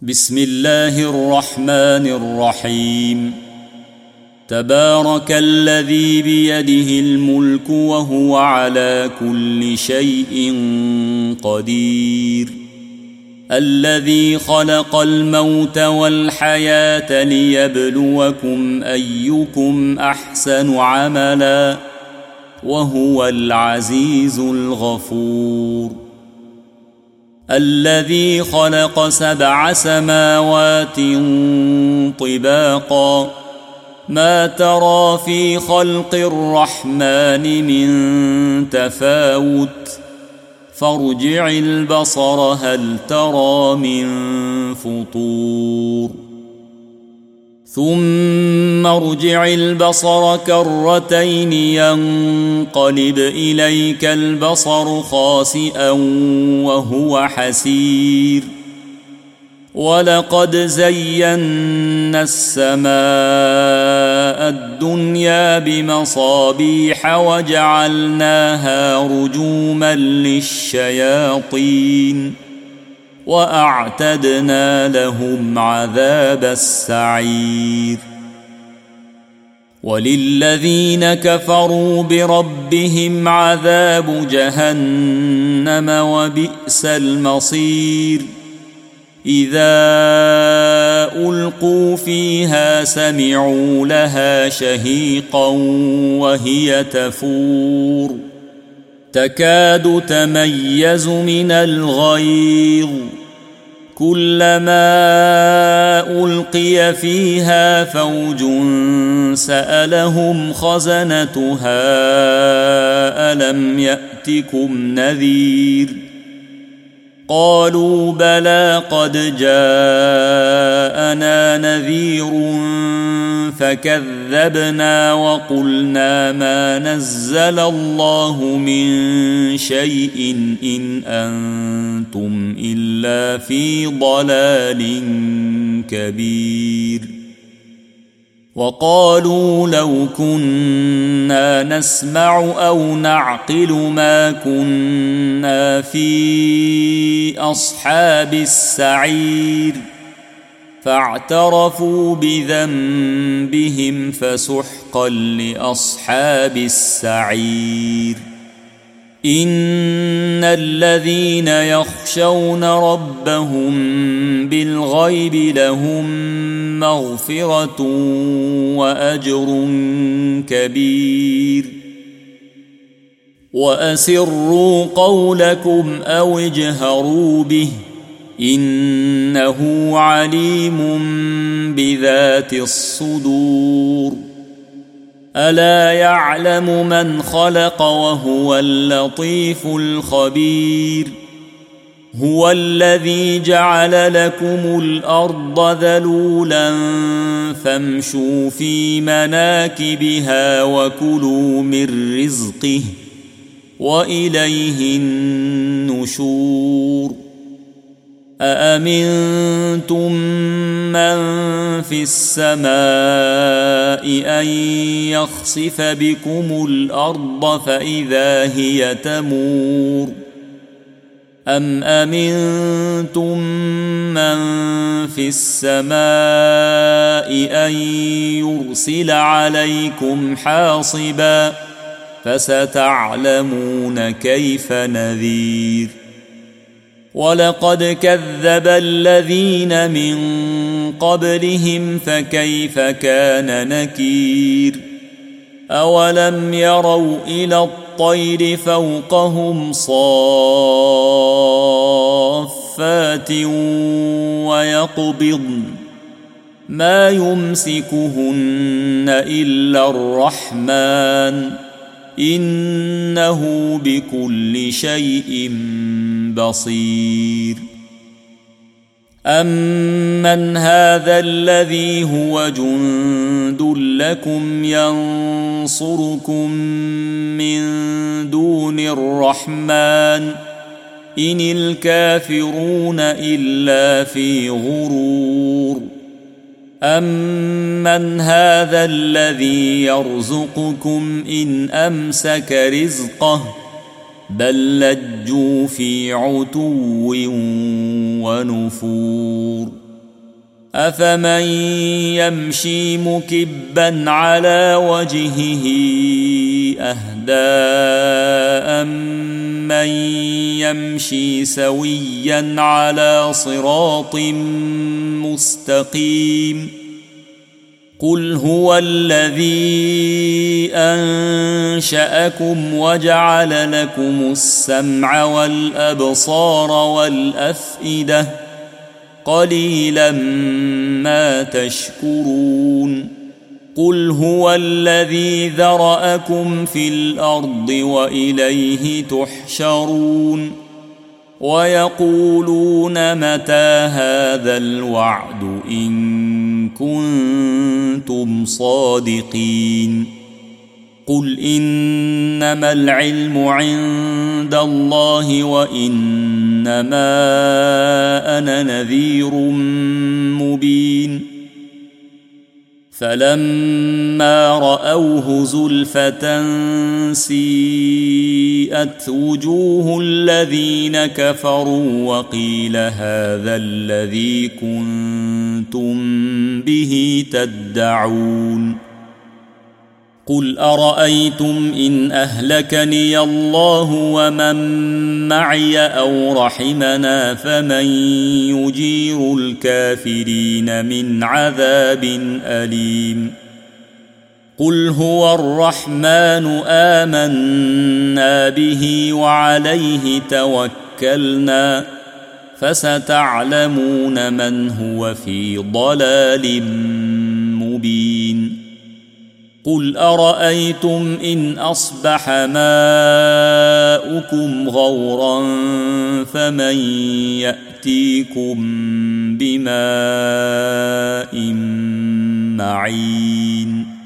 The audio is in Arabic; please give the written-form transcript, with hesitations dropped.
بسم الله الرحمن الرحيم. تبارك الذي بيده الملك وهو على كل شيء قدير. الذي خلق الموت والحياة ليبلوكم أيكم أحسن عملا وهو العزيز الغفور. الذي خلق 7 سماوات طباقا ما ترى في خلق الرحمن من تفاوت فارجع البصر هل ترى من فطور ثم ارجع البصر كرتين ينقلب إليك البصر خاسئا وهو حسير. ولقد زينا السماء الدنيا بمصابيح وجعلناها رجوما للشياطين وأعتدنا لهم عذاب السعير. وللذين كفروا بربهم عذاب جهنم وبئس المصير. إذا ألقوا فيها سمعوا لها شهيقا وهي تفور تكاد تميز من الغيظ كلما ألقي فيها فوج سألهم خزنتها ألم يأتكم نذير قالوا بلى قد جاءنا نذير فكذبنا وقلنا ما نزل الله من شيء إن أنتم إلا في ضلال كبير. وقالوا لو كنا نسمع أو نعقل ما كنا في أصحاب السعير فاعترفوا بذنبهم فسحقا لأصحاب السعير. إن الذين يخشون ربهم بالغيب لهم مغفرة وأجر كبير. وأسروا قولكم أو اجهروا به إنه عليم بذات الصدور. ألا يعلم من خلق وهو اللطيف الخبير. هو الذي جعل لكم الأرض ذلولا فامشوا في مناكبها وكلوا من رزقه وإليه النشور. أأمنتم من في السماء أن يخسف بكم الأرض فإذا هي تمور أم أمنتم من في السماء أن يرسل عليكم حاصبا فستعلمون كيف نذير. ولقد كذب الذين من قبلهم فكيف كان نكير. أولم يروا إلى الطير فوقهم صافات ويقبضن ما يمسكهن إلا الرحمن إنه بكل شيء بصير. أمن هذا الذي هو جند لكم ينصركم من دون الرحمن إن الكافرون إلا في غرور. أمن هذا الذي يرزقكم إن أمسك رزقه بل لجوا في عتو ونفور. أفمن يمشي مكبا على وجهه أهدى أمن يمشي سويا على صراط مستقيم قل هو الذي أنشأكم وجعل لكم السمع والأبصار والأفئدة قليلا ما تشكرون قل هو الذي ذرأكم في الأرض وإليه تحشرون ويقولون متى هذا الوعد إن كنتم صادقين قل إنما العلم عند الله وإنما أنا نذير مبين فلما رأوه زلفة سيئت وجوه الذين كفروا وقيل هذا الذي كنتم به تدعون قل أرأيتم إن أهلكني الله ومن معي أو رحمنا فمن يجير الكافرين من عذاب أليم قل هو الرحمن آمنا به وعليه توكلنا فستعلمون من هو في ضلال مبين قل أرأيتم إن أصبح ماؤكم غورا فمن يأتيكم بماء معين